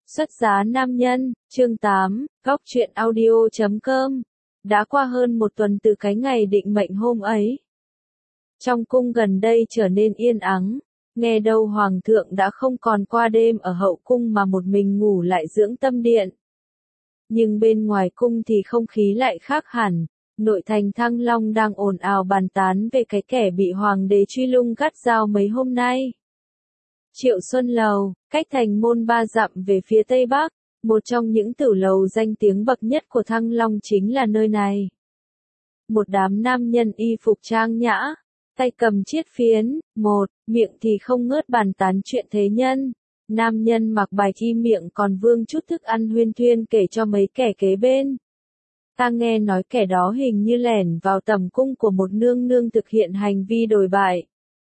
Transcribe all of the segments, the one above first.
Xuất giá nam nhân, chương 8, góc truyện audio.com. Đã qua hơn một tuần từ cái ngày định mệnh hôm ấy. Trong cung gần đây trở nên yên ắng, nghe đâu hoàng thượng đã không còn qua đêm ở hậu cung mà một mình ngủ lại dưỡng tâm điện. Nhưng bên ngoài cung thì không khí lại khác hẳn, nội thành Thăng Long đang ồn ào bàn tán về cái kẻ bị hoàng đế truy lung gắt gao mấy hôm nay. Triệu Xuân Lầu, cách thành môn 3 dặm về phía tây bắc, một trong những tử lầu danh tiếng bậc nhất của Thăng Long chính là nơi này. Một đám nam nhân y phục trang nhã, tay cầm chiết phiến, miệng thì không ngớt bàn tán chuyện thế nhân. Nam nhân mặc bài thi miệng còn vương chút thức ăn huyên thuyên kể cho mấy kẻ kế bên. Ta nghe nói kẻ đó hình như lẻn vào tầm cung của một nương nương thực hiện hành vi đồi bại.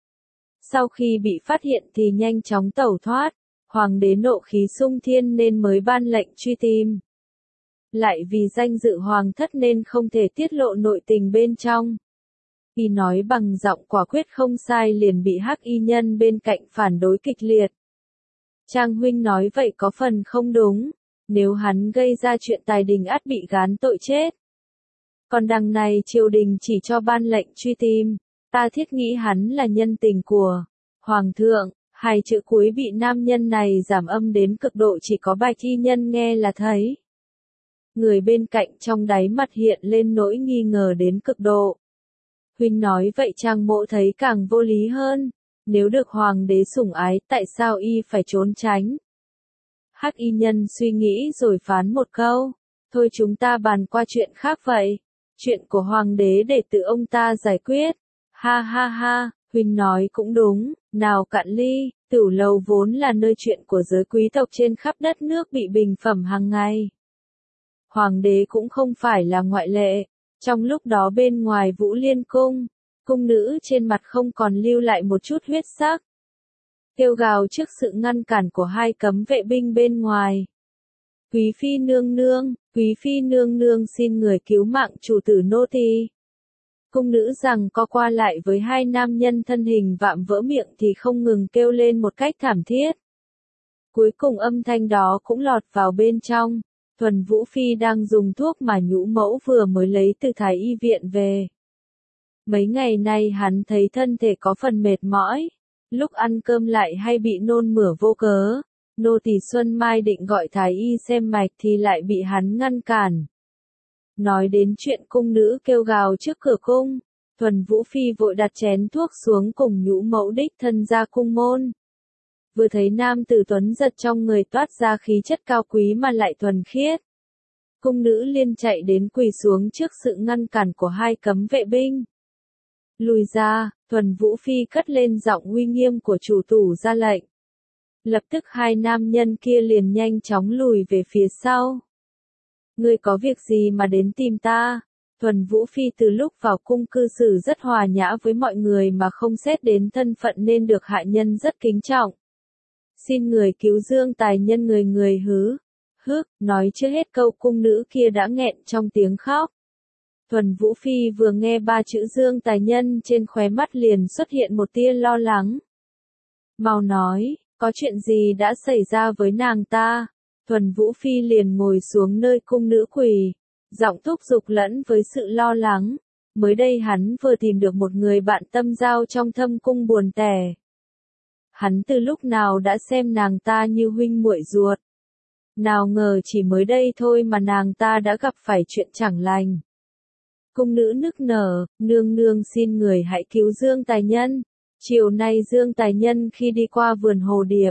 Sau khi bị phát hiện thì nhanh chóng tẩu thoát, hoàng đế nộ khí sung thiên nên mới ban lệnh truy tìm. Lại vì danh dự hoàng thất nên không thể tiết lộ nội tình bên trong. Khi nói bằng giọng quả quyết không sai liền bị hắc y nhân bên cạnh phản đối kịch liệt. Trang huynh nói vậy có phần không đúng, nếu hắn gây ra chuyện tài đình ắt bị gán tội chết. Còn đằng này triều đình chỉ cho ban lệnh truy tìm. Ta thiết nghĩ hắn là nhân tình của Hoàng thượng, hai chữ cuối bị nam nhân này giảm âm đến cực độ chỉ có bạch y nhân nghe là thấy. Người bên cạnh trong đáy mặt hiện lên nỗi nghi ngờ đến cực độ. Huynh nói vậy Trang mộ thấy càng vô lý hơn, nếu được hoàng đế sủng ái tại sao y phải trốn tránh. Hắc y nhân suy nghĩ rồi phán một câu, thôi chúng ta bàn qua chuyện khác vậy, chuyện của hoàng đế để tự ông ta giải quyết. Ha ha ha, huynh nói cũng đúng, nào Cạn Ly, Tửu Lầu vốn là nơi chuyện của giới quý tộc trên khắp đất nước bị bình phẩm hàng ngày. Hoàng đế cũng không phải là ngoại lệ, trong lúc đó bên ngoài Vũ Liên cung, cung nữ trên mặt không còn lưu lại một chút huyết sắc. Kêu gào trước sự ngăn cản của hai cấm vệ binh bên ngoài. Quý phi nương nương xin người cứu mạng chủ tử nô tỳ. Cung nữ rằng có qua lại với hai nam nhân thân hình vạm vỡ miệng thì không ngừng kêu lên một cách thảm thiết. Cuối cùng âm thanh đó cũng lọt vào bên trong. Thuần Vũ Phi đang dùng thuốc mà nhũ mẫu vừa mới lấy từ thái y viện về. Mấy ngày nay hắn thấy thân thể có phần mệt mỏi, lúc ăn cơm lại hay bị nôn mửa vô cớ. Nô tỳ Xuân Mai định gọi thái y xem mạch thì lại bị hắn ngăn cản. Nói đến chuyện cung nữ kêu gào trước cửa cung, Thuần Vũ Phi vội đặt chén thuốc xuống cùng nhũ mẫu đích thân ra cung môn. Vừa thấy nam tử tuấn giật trong người toát ra khí chất cao quý mà lại thuần khiết. Cung nữ liên chạy đến quỳ xuống trước sự ngăn cản của hai cấm vệ binh. Lùi ra, Thuần Vũ Phi cất lên giọng uy nghiêm của chủ tủ ra lệnh. Lập tức hai nam nhân kia liền nhanh chóng lùi về phía sau. Ngươi có việc gì mà đến tìm ta? Thuần Vũ Phi từ lúc vào cung cư xử rất hòa nhã với mọi người mà không xét đến thân phận nên được hạ nhân rất kính trọng. Xin người cứu Dương tài nhân người nói chưa hết câu cung nữ kia đã nghẹn trong tiếng khóc. Thuần Vũ Phi vừa nghe ba chữ Dương tài nhân trên khóe mắt liền xuất hiện một tia lo lắng. Mau nói, có chuyện gì đã xảy ra với nàng ta? Thuần Vũ Phi liền ngồi xuống nơi cung nữ quỳ, giọng thúc giục lẫn với sự lo lắng. Mới đây hắn vừa tìm được một người bạn tâm giao trong thâm cung buồn tẻ. Hắn từ lúc nào đã xem nàng ta như huynh muội ruột. Nào ngờ chỉ mới đây thôi mà nàng ta đã gặp phải chuyện chẳng lành. Cung nữ nức nở, nương nương xin người hãy cứu Dương tài nhân. Chiều nay Dương tài nhân khi đi qua vườn hồ điệp,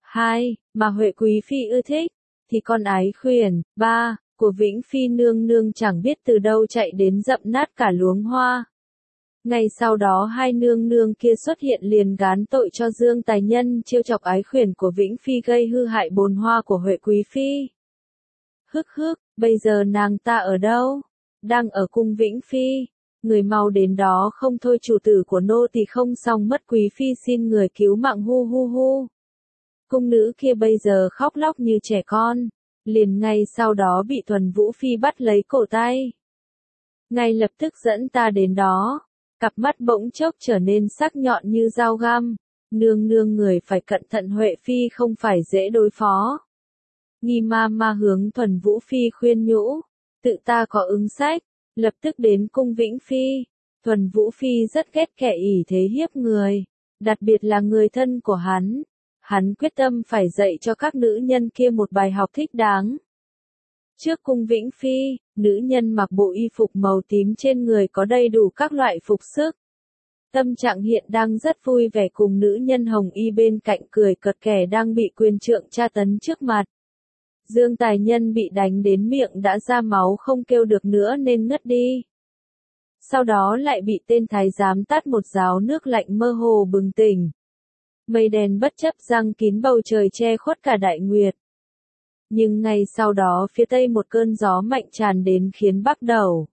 mà Huệ quý phi ưa thích, thì con ái khuyển, của Vĩnh Phi nương nương chẳng biết từ đâu chạy đến dậm nát cả luống hoa. Ngay sau đó hai nương nương kia xuất hiện liền gán tội cho Dương tài nhân trêu chọc ái khuyển của Vĩnh Phi gây hư hại bồn hoa của Huệ quý phi. Bây giờ nàng ta ở đâu? Đang ở cung Vĩnh Phi. Người mau đến đó không thôi chủ tử của nô thì không xong mất quý phi xin người cứu mạng hu. Cung nữ kia bây giờ khóc lóc như trẻ con, liền ngay sau đó bị Thuần Vũ Phi bắt lấy cổ tay. Ngay lập tức dẫn ta đến đó, cặp mắt bỗng chốc trở nên sắc nhọn như dao găm. Nương người phải cẩn thận Huệ Phi không phải dễ đối phó. Nghi ma ma hướng Thuần Vũ Phi khuyên nhủ, tự ta có ứng sách, lập tức đến cung Vĩnh Phi. Thuần Vũ Phi rất ghét kẻ ỷ thế hiếp người, đặc biệt là người thân của hắn. Hắn quyết tâm phải dạy cho các nữ nhân kia một bài học thích đáng. Trước cung Vĩnh Phi, nữ nhân mặc bộ y phục màu tím trên người có đầy đủ các loại phục sức. Tâm trạng hiện đang rất vui vẻ cùng nữ nhân hồng y bên cạnh cười cợt kẻ đang bị quyền trượng tra tấn trước mặt. Dương Tài Nhân bị đánh đến miệng đã ra máu không kêu được nữa nên ngất đi. Sau đó lại bị tên thái giám tát một gáo nước lạnh mơ hồ bừng tỉnh. Mây đen bất chấp giăng kín bầu trời che khuất cả đại nguyệt. Nhưng ngay sau đó phía tây một cơn gió mạnh tràn đến khiến bắc đầu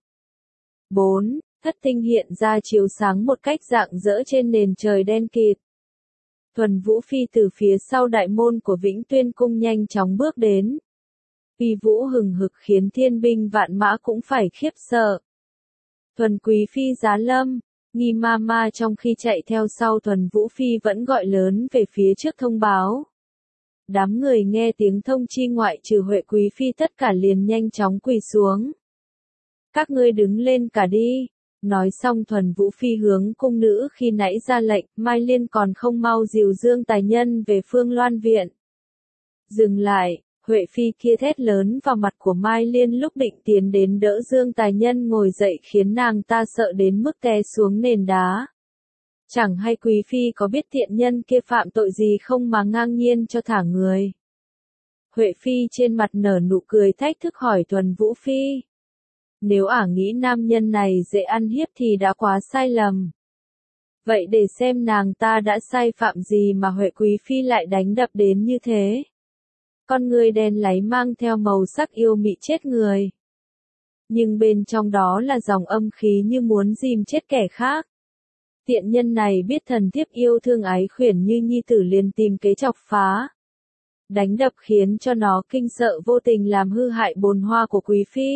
4. Thất tinh hiện ra chiếu sáng một cách rạng rỡ trên nền trời đen kịt. Thuần Vũ Phi từ phía sau đại môn của Vĩnh Tuyên Cung nhanh chóng bước đến. Uy vũ hừng hực khiến thiên binh vạn mã cũng phải khiếp sợ. Thuần Quý Phi giá lâm, Nghi ma ma trong khi chạy theo sau Thuần Vũ Phi vẫn gọi lớn về phía trước thông báo. Đám người nghe tiếng thông chi ngoại trừ Huệ Quý Phi tất cả liền nhanh chóng quỳ xuống. Các ngươi đứng lên cả đi. Nói xong Thuần Vũ Phi hướng cung nữ khi nãy ra lệnh, Mai Liên còn không mau dìu Dương Tài Nhân về Phương Loan Viện. Dừng lại, Huệ Phi kia thét lớn vào mặt của Mai Liên lúc định tiến đến đỡ Dương Tài Nhân ngồi dậy khiến nàng ta sợ đến mức té xuống nền đá. Chẳng hay Quý Phi có biết thiện nhân kia phạm tội gì không mà ngang nhiên cho thả người. Huệ Phi trên mặt nở nụ cười thách thức hỏi Thuần Vũ Phi. Nếu nghĩ nam nhân này dễ ăn hiếp thì đã quá sai lầm. Vậy để xem nàng ta đã sai phạm gì mà Huệ Quý Phi lại đánh đập đến như thế. Con người đen láy mang theo màu sắc yêu mị chết người. Nhưng bên trong đó là dòng âm khí như muốn dìm chết kẻ khác. Tiện nhân này biết thần thiếp yêu thương ái khuyển như nhi tử liền tìm kế chọc phá. Đánh đập khiến cho nó kinh sợ vô tình làm hư hại bồn hoa của Quý Phi.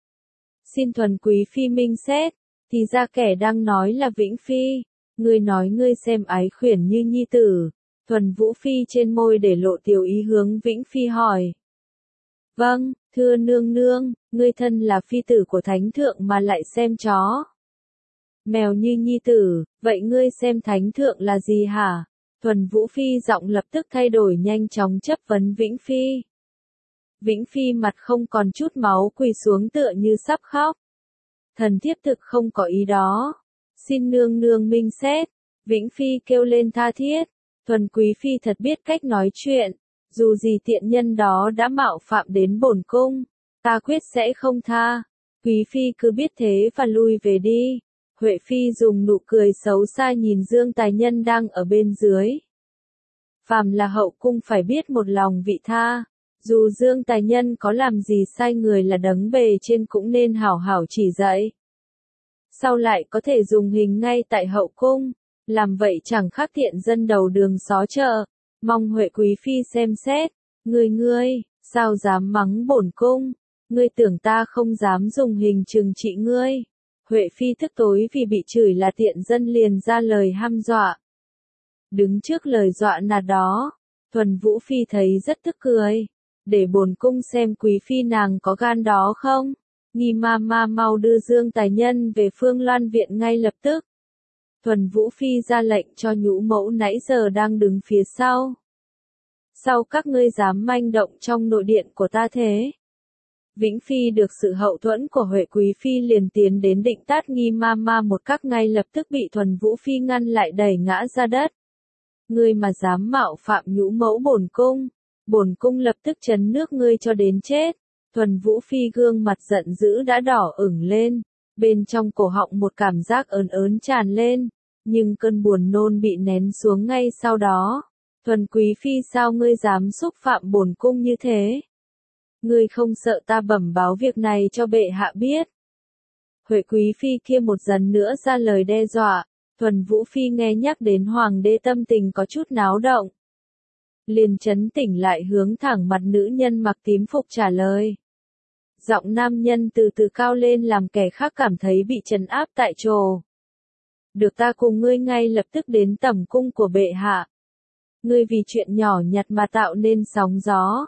Xin Thuần Quý Phi minh xét, thì ra kẻ đang nói là Vĩnh Phi. Ngươi nói ngươi xem ái khuyển như nhi tử. Thuần Vũ Phi trên môi để lộ tiểu ý hướng Vĩnh Phi hỏi. Vâng, thưa nương nương, ngươi thân là phi tử của thánh thượng mà lại xem chó mèo như nhi tử, vậy ngươi xem thánh thượng là gì hả? Thuần Vũ Phi giọng lập tức thay đổi nhanh chóng chất vấn Vĩnh Phi. Vĩnh Phi mặt không còn chút máu quỳ xuống tựa như sắp khóc. Thần thiếp thực không có ý đó. Xin nương nương minh xét. Vĩnh Phi kêu lên tha thiết. Thuần Quý Phi thật biết cách nói chuyện. Dù gì tiện nhân đó đã mạo phạm đến bổn cung, ta quyết sẽ không tha. Quý Phi cứ biết thế và lui về đi. Huệ Phi dùng nụ cười xấu xa nhìn Dương Tài Nhân đang ở bên dưới. Phàm là hậu cung phải biết một lòng vị tha. Dù Dương Tài Nhân có làm gì sai người là đấng bề trên cũng nên hảo hảo chỉ dạy. Sau lại có thể dùng hình ngay tại hậu cung. Làm vậy chẳng khác tiện dân đầu đường xó chợ. Mong Huệ Quý Phi xem xét. Ngươi, sao dám mắng bổn cung? Ngươi tưởng ta không dám dùng hình trừng trị ngươi? Huệ Phi tức tối vì bị chửi là tiện dân liền ra lời hăm dọa. Đứng trước lời dọa nạt đó, Thuần Vũ Phi thấy rất tức cười. Để bổn cung xem Quý Phi nàng có gan đó không? Nghi ma ma mau đưa Dương Tài Nhân về Phương Loan Viện ngay lập tức. Thuần Vũ Phi ra lệnh cho nhũ mẫu nãy giờ đang đứng phía sau. Sao các ngươi dám manh động trong nội điện của ta thế? Vĩnh Phi được sự hậu thuẫn của Huệ Quý Phi liền tiến đến định tát Nghi ma ma một cách ngay lập tức bị Thuần Vũ Phi ngăn lại đẩy ngã ra đất. Ngươi mà dám mạo phạm nhũ mẫu bổn cung lập tức trấn nước ngươi cho đến chết. Thuần Vũ Phi gương mặt giận dữ đã đỏ ửng lên, bên trong cổ họng một cảm giác ớn ớn tràn lên, nhưng cơn buồn nôn bị nén xuống ngay sau đó. Thuần Quý Phi sao ngươi dám xúc phạm bổn cung như thế? Ngươi không sợ ta bẩm báo việc này cho bệ hạ biết? Huệ Quý Phi kia một lần nữa ra lời đe dọa. Thuần Vũ Phi nghe nhắc đến hoàng đế tâm tình có chút náo động. Liền chấn tỉnh lại hướng thẳng mặt nữ nhân mặc tím phục trả lời. Giọng nam nhân từ từ cao lên làm kẻ khác cảm thấy bị trấn áp tại chỗ. Được ta cùng ngươi ngay lập tức đến tẩm cung của bệ hạ. Ngươi vì chuyện nhỏ nhặt mà tạo nên sóng gió.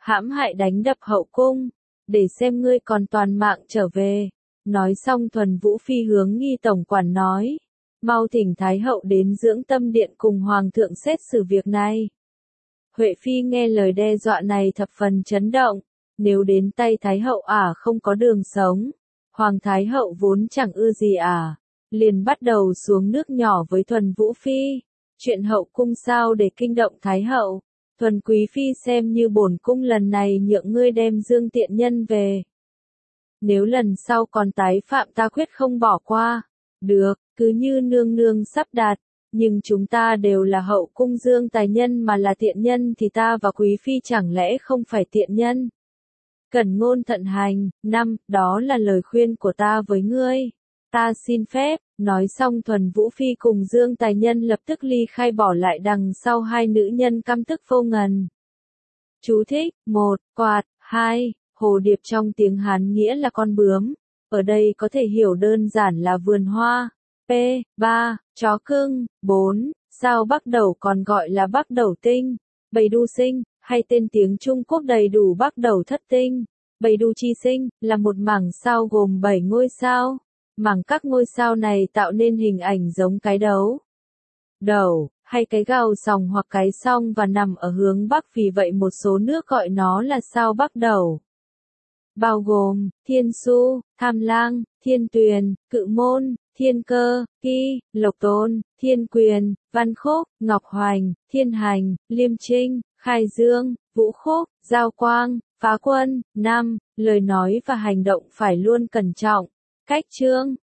hãm hại đánh đập hậu cung, để xem ngươi còn toàn mạng trở về. Nói xong Thuần Vũ Phi hướng Nghi tổng quản nói, mau thỉnh Thái hậu đến dưỡng tâm điện cùng Hoàng thượng xét xử việc này. Huệ Phi nghe lời đe dọa này thập phần chấn động, nếu đến tay Thái hậu không có đường sống. Hoàng Thái hậu vốn chẳng ưa gì liền bắt đầu xuống nước nhỏ với Thuần Vũ Phi. Chuyện hậu cung sao để kinh động Thái hậu? Thuần Quý Phi xem như bổn cung lần này nhượng ngươi đem Dương tiện nhân về. Nếu lần sau còn tái phạm ta quyết không bỏ qua. Được, cứ như nương nương sắp đặt. Nhưng chúng ta đều là hậu cung Dương tài nhân mà là tiện nhân thì ta và Quý Phi chẳng lẽ không phải tiện nhân? Cẩn ngôn thận hành, đó là lời khuyên của ta với ngươi. Ta xin phép, nói xong Thuần Vũ Phi cùng Dương tài nhân lập tức ly khai bỏ lại đằng sau hai nữ nhân căm tức vô ngần. Chú thích, 1, quạt, 2, hồ điệp trong tiếng Hán nghĩa là con bướm, ở đây có thể hiểu đơn giản là vườn hoa. 3, chó cưng. 4, sao Bắc Đẩu còn gọi là Bắc Đẩu tinh, Bầy đu sinh, hay tên tiếng Trung Quốc đầy đủ Bắc Đẩu thất tinh. Bầy đu chi sinh, là một mảng sao gồm 7 ngôi sao. Mảng các ngôi sao này tạo nên hình ảnh giống cái đẩu, hay cái gào sòng hoặc cái song và nằm ở hướng Bắc, vì vậy một số nước gọi nó là sao Bắc Đẩu. Bao gồm, Thiên Su, Tham Lang, Thiên Tuyền, Cự Môn, Thiên Cơ, Kỳ, Lộc Tôn, Thiên Quyền, Văn Khúc, Ngọc Hoành, Thiên Hành, Liêm Trinh, Khai Dương, Vũ Khúc, Giao Quang, Phá Quân. 5. Lời nói và hành động phải luôn cẩn trọng. Cách chương